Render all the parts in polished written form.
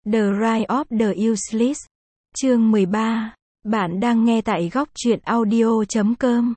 The Rise of the Useless. Chương 13. Bạn đang nghe tại góc truyện audio.com.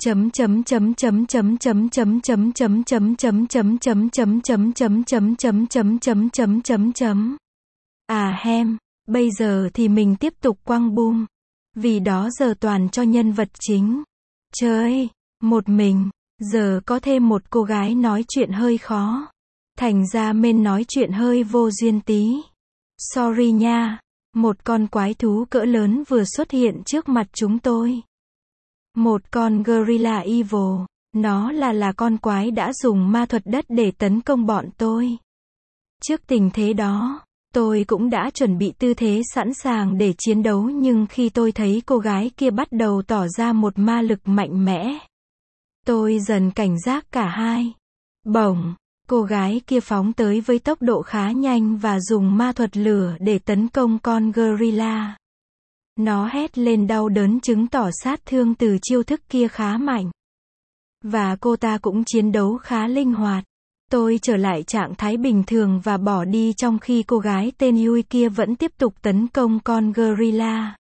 Bây giờ thì mình tiếp tục quăng boom. Vì đó giờ toàn cho nhân vật chính. Chơi, một mình, giờ có thêm một cô gái nói chuyện hơi khó. Thành ra men nói chuyện hơi vô duyên tí. Sorry nha. Một con quái thú cỡ lớn vừa xuất hiện trước mặt chúng tôi. Một con Gorilla Evil. Nó là con quái đã dùng ma thuật đất để tấn công bọn tôi. Trước tình thế đó, tôi cũng đã chuẩn bị tư thế sẵn sàng để chiến đấu, nhưng khi tôi thấy cô gái kia bắt đầu tỏ ra một ma lực mạnh mẽ, tôi dần cảnh giác cả hai. Bổng, cô gái kia phóng tới với tốc độ khá nhanh và dùng ma thuật lửa để tấn công con gorilla. Nó hét lên đau đớn chứng tỏ sát thương từ chiêu thức kia khá mạnh. Và cô ta cũng chiến đấu khá linh hoạt. Tôi trở lại trạng thái bình thường và bỏ đi trong khi cô gái tên Yui kia vẫn tiếp tục tấn công con gorilla.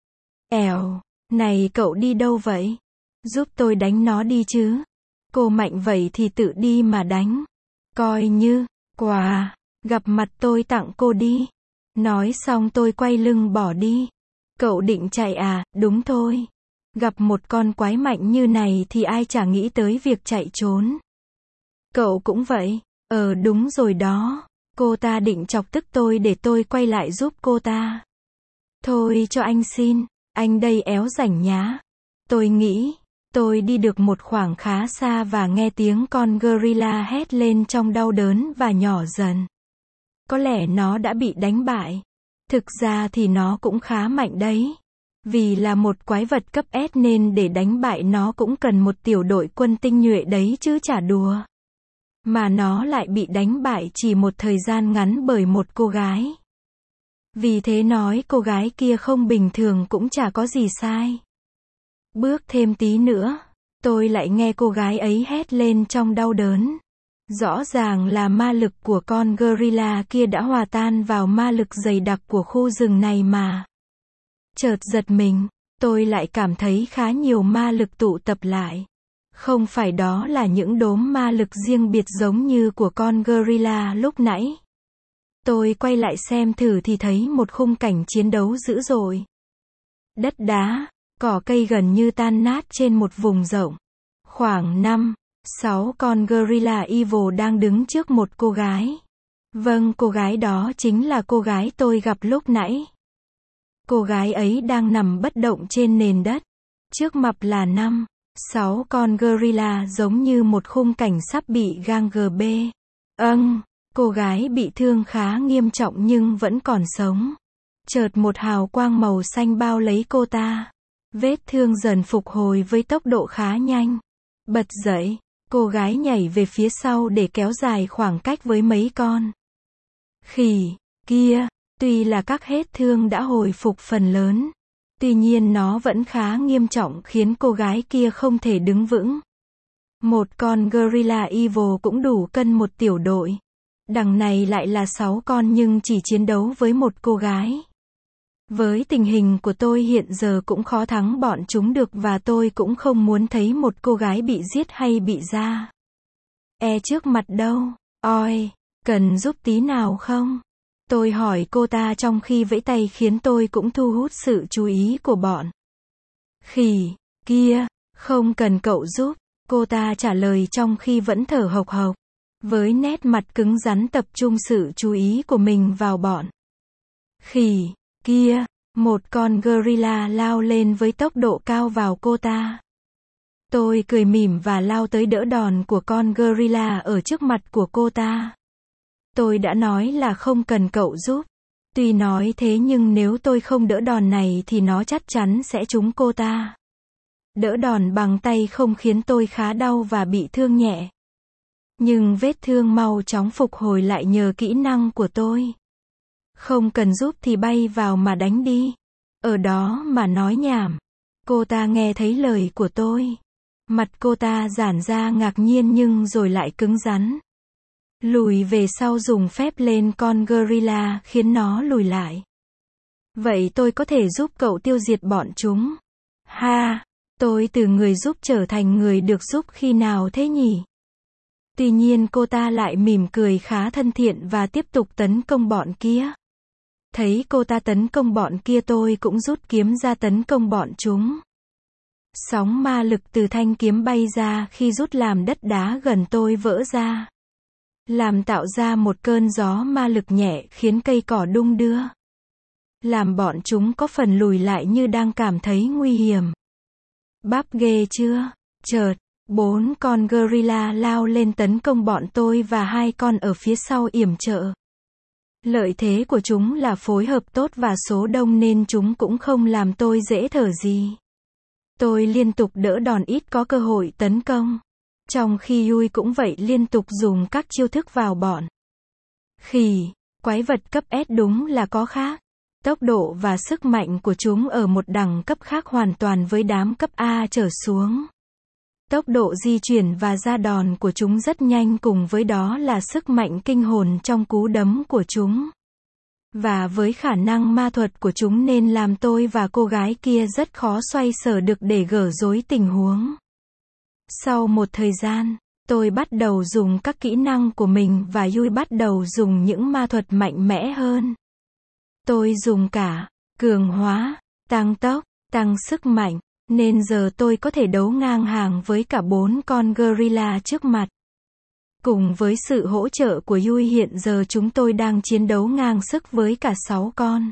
Này cậu đi đâu vậy? Giúp tôi đánh nó đi chứ. Cô mạnh vậy thì tự đi mà đánh. Coi như quà gặp mặt tôi tặng cô đi. Nói xong tôi quay lưng bỏ đi. Cậu định chạy à? Đúng thôi. Gặp một con quái mạnh như này thì ai chả nghĩ tới việc chạy trốn. Cậu cũng vậy. Đúng rồi đó. Cô ta định chọc tức tôi để tôi quay lại giúp cô ta. Thôi cho anh xin. Anh đây éo rảnh nhá. Tôi nghĩ, tôi đi được một khoảng khá xa và nghe tiếng con gorilla hét lên trong đau đớn và nhỏ dần. Có lẽ nó đã bị đánh bại. Thực ra thì nó cũng khá mạnh đấy. Vì là một quái vật cấp S nên để đánh bại nó cũng cần một tiểu đội quân tinh nhuệ đấy chứ chả đùa. Mà nó lại bị đánh bại chỉ một thời gian ngắn bởi một cô gái. Vì thế nói cô gái kia không bình thường cũng chả có gì sai. Bước thêm tí nữa, tôi lại nghe cô gái ấy hét lên trong đau đớn. Rõ ràng là ma lực của con gorilla kia đã hòa tan vào ma lực dày đặc của khu rừng này mà. Chợt giật mình, tôi lại cảm thấy khá nhiều ma lực tụ tập lại. Không phải đó là những đốm ma lực riêng biệt giống như của con gorilla lúc nãy. Tôi quay lại xem thử thì thấy một khung cảnh chiến đấu dữ dội. Đất đá, cỏ cây gần như tan nát trên một vùng rộng. Khoảng 5-6 con gorilla evil đang đứng trước một cô gái. Vâng, cô gái đó chính là cô gái tôi gặp lúc nãy. Cô gái ấy đang nằm bất động trên nền đất. Trước mặt là 5-6 con gorilla giống như một khung cảnh sắp bị gang gb. Cô gái bị thương khá nghiêm trọng nhưng vẫn còn sống. Chợt một hào quang màu xanh bao lấy cô ta. Vết thương dần phục hồi với tốc độ khá nhanh. Bật dậy, cô gái nhảy về phía sau để kéo dài khoảng cách với mấy con khỉ kia. Tuy là các vết thương đã hồi phục phần lớn, tuy nhiên nó vẫn khá nghiêm trọng khiến cô gái kia không thể đứng vững. Một con gorilla evil cũng đủ cân một tiểu đội. Đằng này lại là 6 con nhưng chỉ chiến đấu với một cô gái. Với tình hình của tôi hiện giờ cũng khó thắng bọn chúng được và tôi cũng không muốn thấy một cô gái bị giết hay bị ra. Trước mặt đâu? Oi, cần giúp tí nào không? Tôi hỏi cô ta trong khi vẫy tay khiến tôi cũng thu hút sự chú ý của bọn khỉ kia. Không cần cậu giúp, cô ta trả lời trong khi vẫn thở hộc hộc. Với nét mặt cứng rắn tập trung sự chú ý của mình vào bọn khỉ kia. Một con gorilla lao lên với tốc độ cao vào cô ta. Tôi cười mỉm và lao tới đỡ đòn của con gorilla ở trước mặt của cô ta. Tôi đã nói là không cần cậu giúp. Tuy nói thế nhưng nếu tôi không đỡ đòn này thì nó chắc chắn sẽ trúng cô ta. Đỡ đòn bằng tay không khiến tôi khá đau và bị thương nhẹ. Nhưng vết thương mau chóng phục hồi lại nhờ kỹ năng của tôi. Không cần giúp thì bay vào mà đánh đi. Ở đó mà nói nhảm. Cô ta nghe thấy lời của tôi. Mặt cô ta giãn ra ngạc nhiên nhưng rồi lại cứng rắn. Lùi về sau dùng phép lên con gorilla khiến nó lùi lại. Vậy tôi có thể giúp cậu tiêu diệt bọn chúng. Ha, tôi từ người giúp trở thành người được giúp khi nào thế nhỉ? Tuy nhiên cô ta lại mỉm cười khá thân thiện và tiếp tục tấn công bọn kia. Thấy cô ta tấn công bọn kia tôi cũng rút kiếm ra tấn công bọn chúng. Sóng ma lực từ thanh kiếm bay ra khi rút làm đất đá gần tôi vỡ ra. Làm tạo ra một cơn gió ma lực nhẹ khiến cây cỏ đung đưa. Làm bọn chúng có phần lùi lại như đang cảm thấy nguy hiểm. Bắp ghê chưa? Chợt, 4 con gorilla lao lên tấn công bọn tôi và 2 con ở phía sau yểm trợ. Lợi thế của chúng là phối hợp tốt và số đông nên chúng cũng không làm tôi dễ thở gì. Tôi liên tục đỡ đòn ít có cơ hội tấn công. Trong khi Yui cũng vậy liên tục dùng các chiêu thức vào bọn. Khỉ, quái vật cấp S đúng là có khác. Tốc độ và sức mạnh của chúng ở một đẳng cấp khác hoàn toàn với đám cấp A trở xuống. Tốc độ di chuyển và ra đòn của chúng rất nhanh, cùng với đó là sức mạnh kinh hồn trong cú đấm của chúng. Và với khả năng ma thuật của chúng nên làm tôi và cô gái kia rất khó xoay sở được để gỡ rối tình huống. Sau một thời gian, tôi bắt đầu dùng các kỹ năng của mình và Yui bắt đầu dùng những ma thuật mạnh mẽ hơn. Tôi dùng cả cường hóa, tăng tốc, tăng sức mạnh, nên giờ tôi có thể đấu ngang hàng với cả 4 con gorilla trước mặt. Cùng với sự hỗ trợ của Yui hiện giờ chúng tôi đang chiến đấu ngang sức với cả 6 con.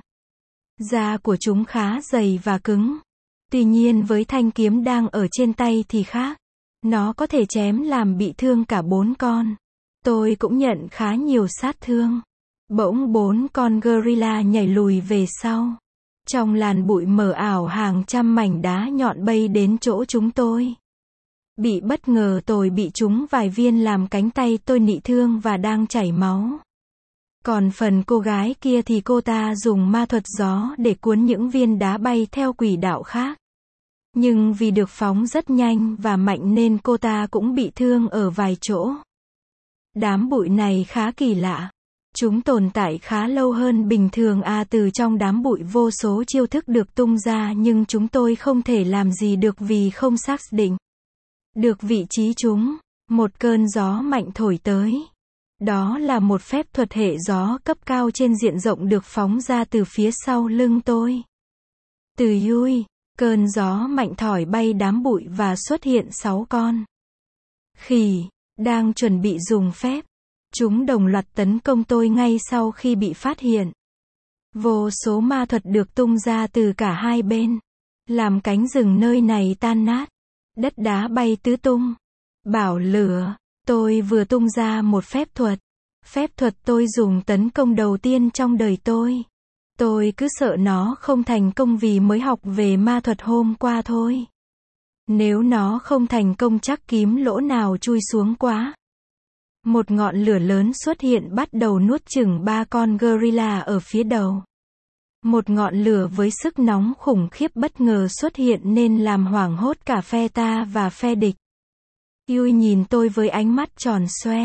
Da của chúng khá dày và cứng. Tuy nhiên với thanh kiếm đang ở trên tay thì khác. Nó có thể chém làm bị thương cả 4 con. Tôi cũng nhận khá nhiều sát thương. Bỗng 4 con gorilla nhảy lùi về sau. Trong làn bụi mờ ảo hàng trăm mảnh đá nhọn bay đến chỗ chúng tôi. Bị bất ngờ tôi bị trúng vài viên làm cánh tay tôi nị thương và đang chảy máu. Còn phần cô gái kia thì cô ta dùng ma thuật gió để cuốn những viên đá bay theo quỹ đạo khác. Nhưng vì được phóng rất nhanh và mạnh nên cô ta cũng bị thương ở vài chỗ. Đám bụi này khá kỳ lạ. Chúng tồn tại khá lâu hơn bình thường từ trong đám bụi vô số chiêu thức được tung ra nhưng chúng tôi không thể làm gì được vì không xác định được vị trí chúng. Một cơn gió mạnh thổi tới. Đó là một phép thuật hệ gió cấp cao trên diện rộng được phóng ra từ phía sau lưng tôi. Từ Yui, cơn gió mạnh thổi bay đám bụi và xuất hiện 6 con khỉ, đang chuẩn bị dùng phép. Chúng đồng loạt tấn công tôi ngay sau khi bị phát hiện. Vô số ma thuật được tung ra từ cả hai bên. Làm cánh rừng nơi này tan nát. Đất đá bay tứ tung. Bảo lửa. Tôi vừa tung ra một phép thuật. Phép thuật tôi dùng tấn công đầu tiên trong đời tôi. Tôi cứ sợ nó không thành công vì mới học về ma thuật hôm qua thôi. Nếu nó không thành công chắc kiếm lỗ nào chui xuống quá. Một ngọn lửa lớn xuất hiện bắt đầu nuốt chửng 3 con gorilla ở phía đầu. Một ngọn lửa với sức nóng khủng khiếp bất ngờ xuất hiện nên làm hoảng hốt cả phe ta và phe địch. Yui nhìn tôi với ánh mắt tròn xoe.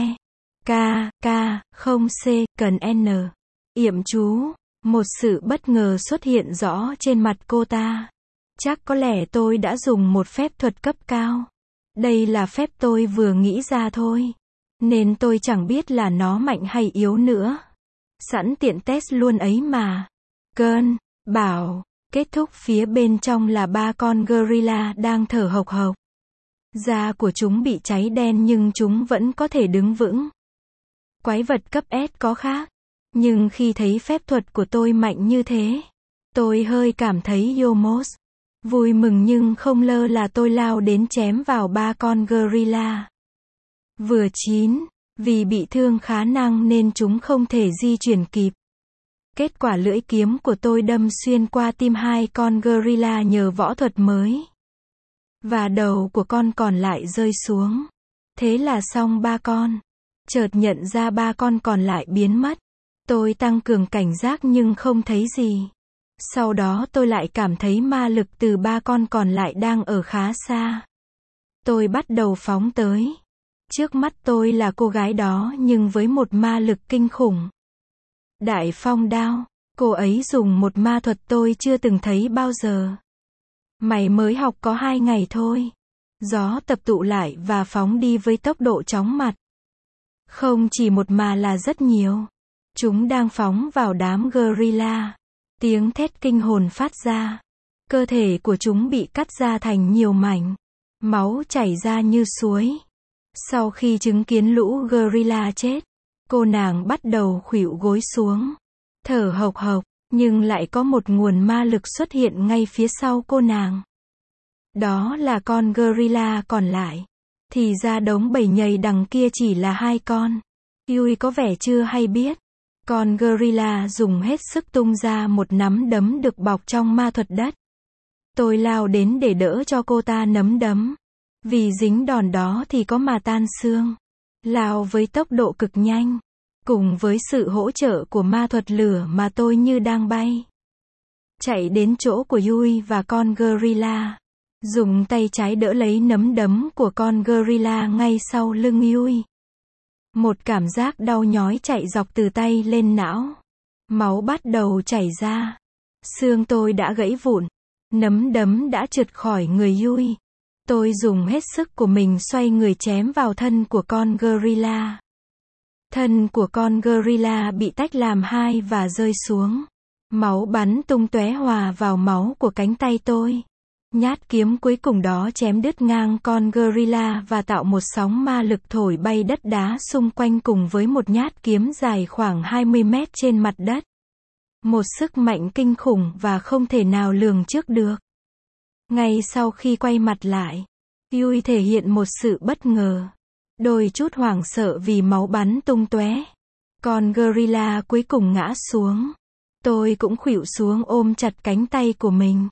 Không cần N. Yểm chú. Một sự bất ngờ xuất hiện rõ trên mặt cô ta. Chắc có lẽ tôi đã dùng một phép thuật cấp cao. Đây là phép tôi vừa nghĩ ra thôi. Nên tôi chẳng biết là nó mạnh hay yếu nữa. Sẵn tiện test luôn ấy mà. Cơn bảo kết thúc phía bên trong là 3 con gorilla đang thở hộc hộc. Da của chúng bị cháy đen nhưng chúng vẫn có thể đứng vững. Quái vật cấp S có khác. Nhưng khi thấy phép thuật của tôi mạnh như thế, tôi hơi cảm thấy Yomos. Vui mừng nhưng không lơ là tôi lao đến chém vào 3 con gorilla. Vừa chín, vì bị thương khá nặng nên chúng không thể di chuyển kịp. Kết quả lưỡi kiếm của tôi đâm xuyên qua tim 2 con gorilla nhờ võ thuật mới. Và đầu của con còn lại rơi xuống. Thế là xong 3 con. Chợt nhận ra 3 con còn lại biến mất. Tôi tăng cường cảnh giác nhưng không thấy gì. Sau đó tôi lại cảm thấy ma lực từ 3 con còn lại đang ở khá xa. Tôi bắt đầu phóng tới. Trước mắt tôi là cô gái đó nhưng với một ma lực kinh khủng. Đại phong đao, cô ấy dùng một ma thuật tôi chưa từng thấy bao giờ. Mày mới học có 2 ngày thôi. Gió tập tụ lại và phóng đi với tốc độ chóng mặt. Không chỉ một mà là rất nhiều. Chúng đang phóng vào đám gorilla. Tiếng thét kinh hồn phát ra. Cơ thể của chúng bị cắt ra thành nhiều mảnh. Máu chảy ra như suối. Sau khi chứng kiến lũ gorilla chết, cô nàng bắt đầu khuỵu gối xuống. Thở hộc hộc, nhưng lại có một nguồn ma lực xuất hiện ngay phía sau cô nàng. Đó là con gorilla còn lại. Thì ra đống bầy nhầy đằng kia chỉ là 2 con. Yui có vẻ chưa hay biết. Con gorilla dùng hết sức tung ra một nắm đấm được bọc trong ma thuật đất. Tôi lao đến để đỡ cho cô ta nắm đấm. Vì dính đòn đó thì có mà tan xương. Lao với tốc độ cực nhanh. Cùng với sự hỗ trợ của ma thuật lửa mà tôi như đang bay. Chạy đến chỗ của Yui và con gorilla. Dùng tay trái đỡ lấy nắm đấm của con gorilla ngay sau lưng Yui. Một cảm giác đau nhói chạy dọc từ tay lên não. Máu bắt đầu chảy ra. Xương tôi đã gãy vụn. Nắm đấm đã trượt khỏi người Yui. Tôi dùng hết sức của mình xoay người chém vào thân của con gorilla. Thân của con gorilla bị tách làm 2 và rơi xuống. Máu bắn tung tóe hòa vào máu của cánh tay tôi. Nhát kiếm cuối cùng đó chém đứt ngang con gorilla và tạo một sóng ma lực thổi bay đất đá xung quanh cùng với một nhát kiếm dài khoảng 20 mét trên mặt đất. Một sức mạnh kinh khủng và không thể nào lường trước được. Ngay sau khi quay mặt lại, Yui thể hiện một sự bất ngờ. Đôi chút hoảng sợ vì máu bắn tung tóe. Con gorilla cuối cùng ngã xuống. Tôi cũng khuỵu xuống ôm chặt cánh tay của mình.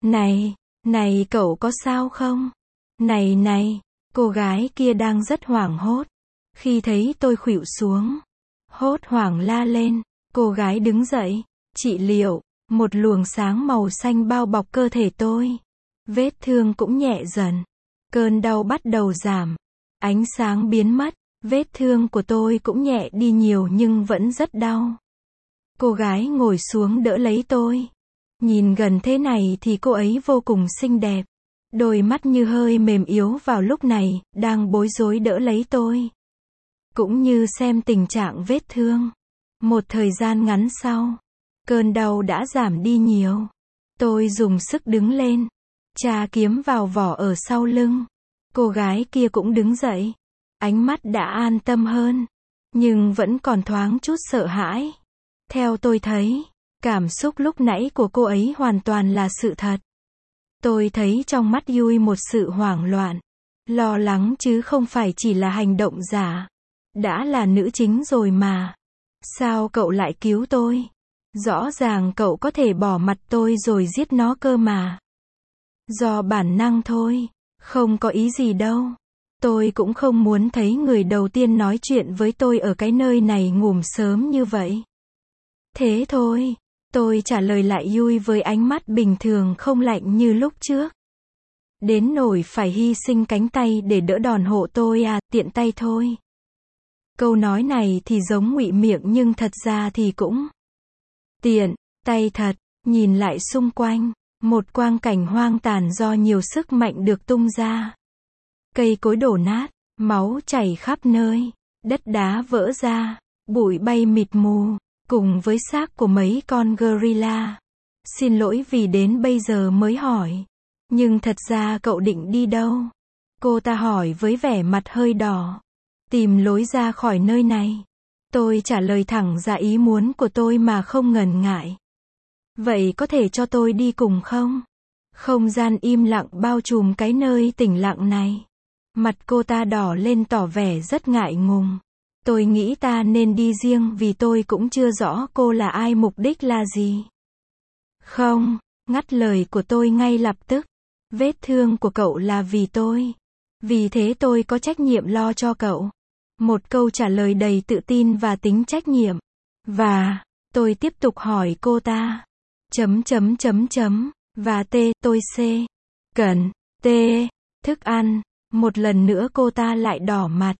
Này cậu có sao không? Này, cô gái kia đang rất hoảng hốt. Khi thấy tôi khuỵu xuống, hốt hoảng la lên. Cô gái đứng dậy. Trị liệu. Một luồng sáng màu xanh bao bọc cơ thể tôi. Vết thương cũng nhẹ dần. Cơn đau bắt đầu giảm. Ánh sáng biến mất. Vết thương của tôi cũng nhẹ đi nhiều nhưng vẫn rất đau. Cô gái ngồi xuống đỡ lấy tôi. Nhìn gần thế này thì cô ấy vô cùng xinh đẹp. Đôi mắt như hơi mềm yếu vào lúc này, đang bối rối đỡ lấy tôi. Cũng như xem tình trạng vết thương. Một thời gian ngắn sau, cơn đau đã giảm đi nhiều. Tôi dùng sức đứng lên. Chà kiếm vào vỏ ở sau lưng. Cô gái kia cũng đứng dậy. Ánh mắt đã an tâm hơn. Nhưng vẫn còn thoáng chút sợ hãi. Theo tôi thấy, cảm xúc lúc nãy của cô ấy hoàn toàn là sự thật. Tôi thấy trong mắt Yui một sự hoảng loạn. Lo lắng chứ không phải chỉ là hành động giả. Đã là nữ chính rồi mà. Sao cậu lại cứu tôi? Rõ ràng cậu có thể bỏ mặt tôi rồi giết nó cơ mà. Do bản năng thôi. Không có ý gì đâu. Tôi cũng không muốn thấy người đầu tiên nói chuyện với tôi ở cái nơi này ngủm sớm như vậy. Thế thôi. Tôi trả lời lại Yui với ánh mắt bình thường không lạnh như lúc trước. Đến nỗi phải hy sinh cánh tay để đỡ đòn hộ tôi à, tiện tay thôi. Câu nói này thì giống ngụy miệng nhưng thật ra thì cũng tiện tay thật. Nhìn lại xung quanh, một quang cảnh hoang tàn do nhiều sức mạnh được tung ra. Cây cối đổ nát, máu chảy khắp nơi, đất đá vỡ ra, bụi bay mịt mù, cùng với xác của mấy con gorilla. Xin lỗi vì đến bây giờ mới hỏi. Nhưng thật ra cậu định đi đâu? Cô ta hỏi với vẻ mặt hơi đỏ. Tìm lối ra khỏi nơi này. Tôi trả lời thẳng ra ý muốn của tôi mà không ngần ngại. Vậy có thể cho tôi đi cùng không? Không gian im lặng bao trùm cái nơi tĩnh lặng này. Mặt cô ta đỏ lên tỏ vẻ rất ngại ngùng. Tôi nghĩ ta nên đi riêng vì tôi cũng chưa rõ cô là ai, mục đích là gì. Không, ngắt lời của tôi ngay lập tức. Vết thương của cậu là vì tôi. Vì thế tôi có trách nhiệm lo cho cậu. Một câu trả lời đầy tự tin và tính trách nhiệm. Và, tôi tiếp tục hỏi cô ta. Và tôi cần, thức ăn. Một lần nữa cô ta lại đỏ mặt.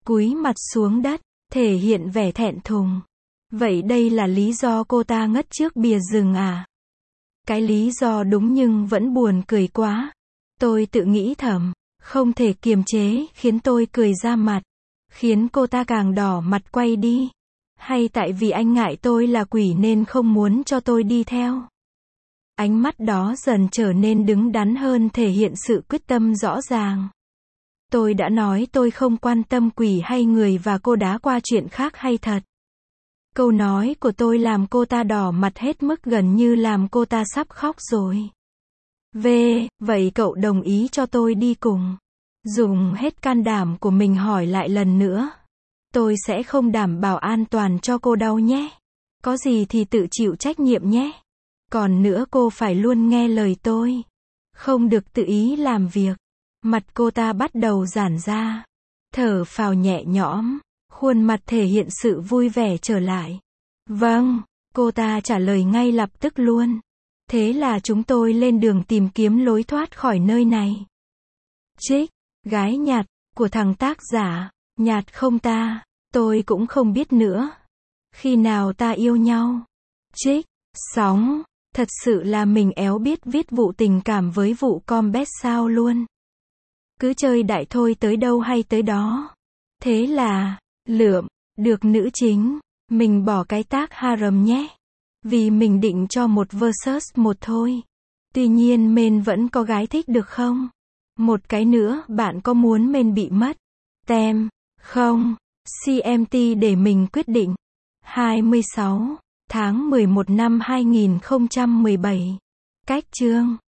cúi mặt xuống đất, thể hiện vẻ thẹn thùng. Vậy đây là lý do cô ta ngất trước bìa rừng à? Cái lý do đúng nhưng vẫn buồn cười quá. Tôi tự nghĩ thầm, không thể kiềm chế, khiến tôi cười ra mặt. Khiến cô ta càng đỏ mặt quay đi. Hay tại vì anh ngại tôi là quỷ nên không muốn cho tôi đi theo? Ánh mắt đó dần trở nên đứng đắn hơn, thể hiện sự quyết tâm rõ ràng. Tôi đã nói tôi không quan tâm quỷ hay người và cô đá qua chuyện khác hay thật. Câu nói của tôi làm cô ta đỏ mặt hết mức, gần như làm cô ta sắp khóc rồi. Vậy cậu đồng ý cho tôi đi cùng? Dùng hết can đảm của mình hỏi lại lần nữa. Tôi sẽ không đảm bảo an toàn cho cô đâu nhé. Có gì thì tự chịu trách nhiệm nhé. Còn nữa, cô phải luôn nghe lời tôi. Không được tự ý làm việc. Mặt cô ta bắt đầu giãn ra. Thở phào nhẹ nhõm. Khuôn mặt thể hiện sự vui vẻ trở lại. Vâng, cô ta trả lời ngay lập tức luôn. Thế là chúng tôi lên đường tìm kiếm lối thoát khỏi nơi này. Trích, gái nhặt, của thằng tác giả. Nhạt không ta? Tôi cũng không biết nữa. Khi nào ta yêu nhau? Trích, sóng. Thật sự là mình éo biết viết vụ tình cảm với vụ combat sao luôn. Cứ chơi đại thôi, tới đâu hay tới đó. Thế là, lượm, được nữ chính. Mình bỏ cái tác harem nhé. Vì mình định cho một versus một thôi. Tuy nhiên men vẫn có gái thích được không? Một cái nữa, bạn có muốn men bị mất tem không? CMT để mình quyết định. 26 tháng 11 năm 2017. Cách chương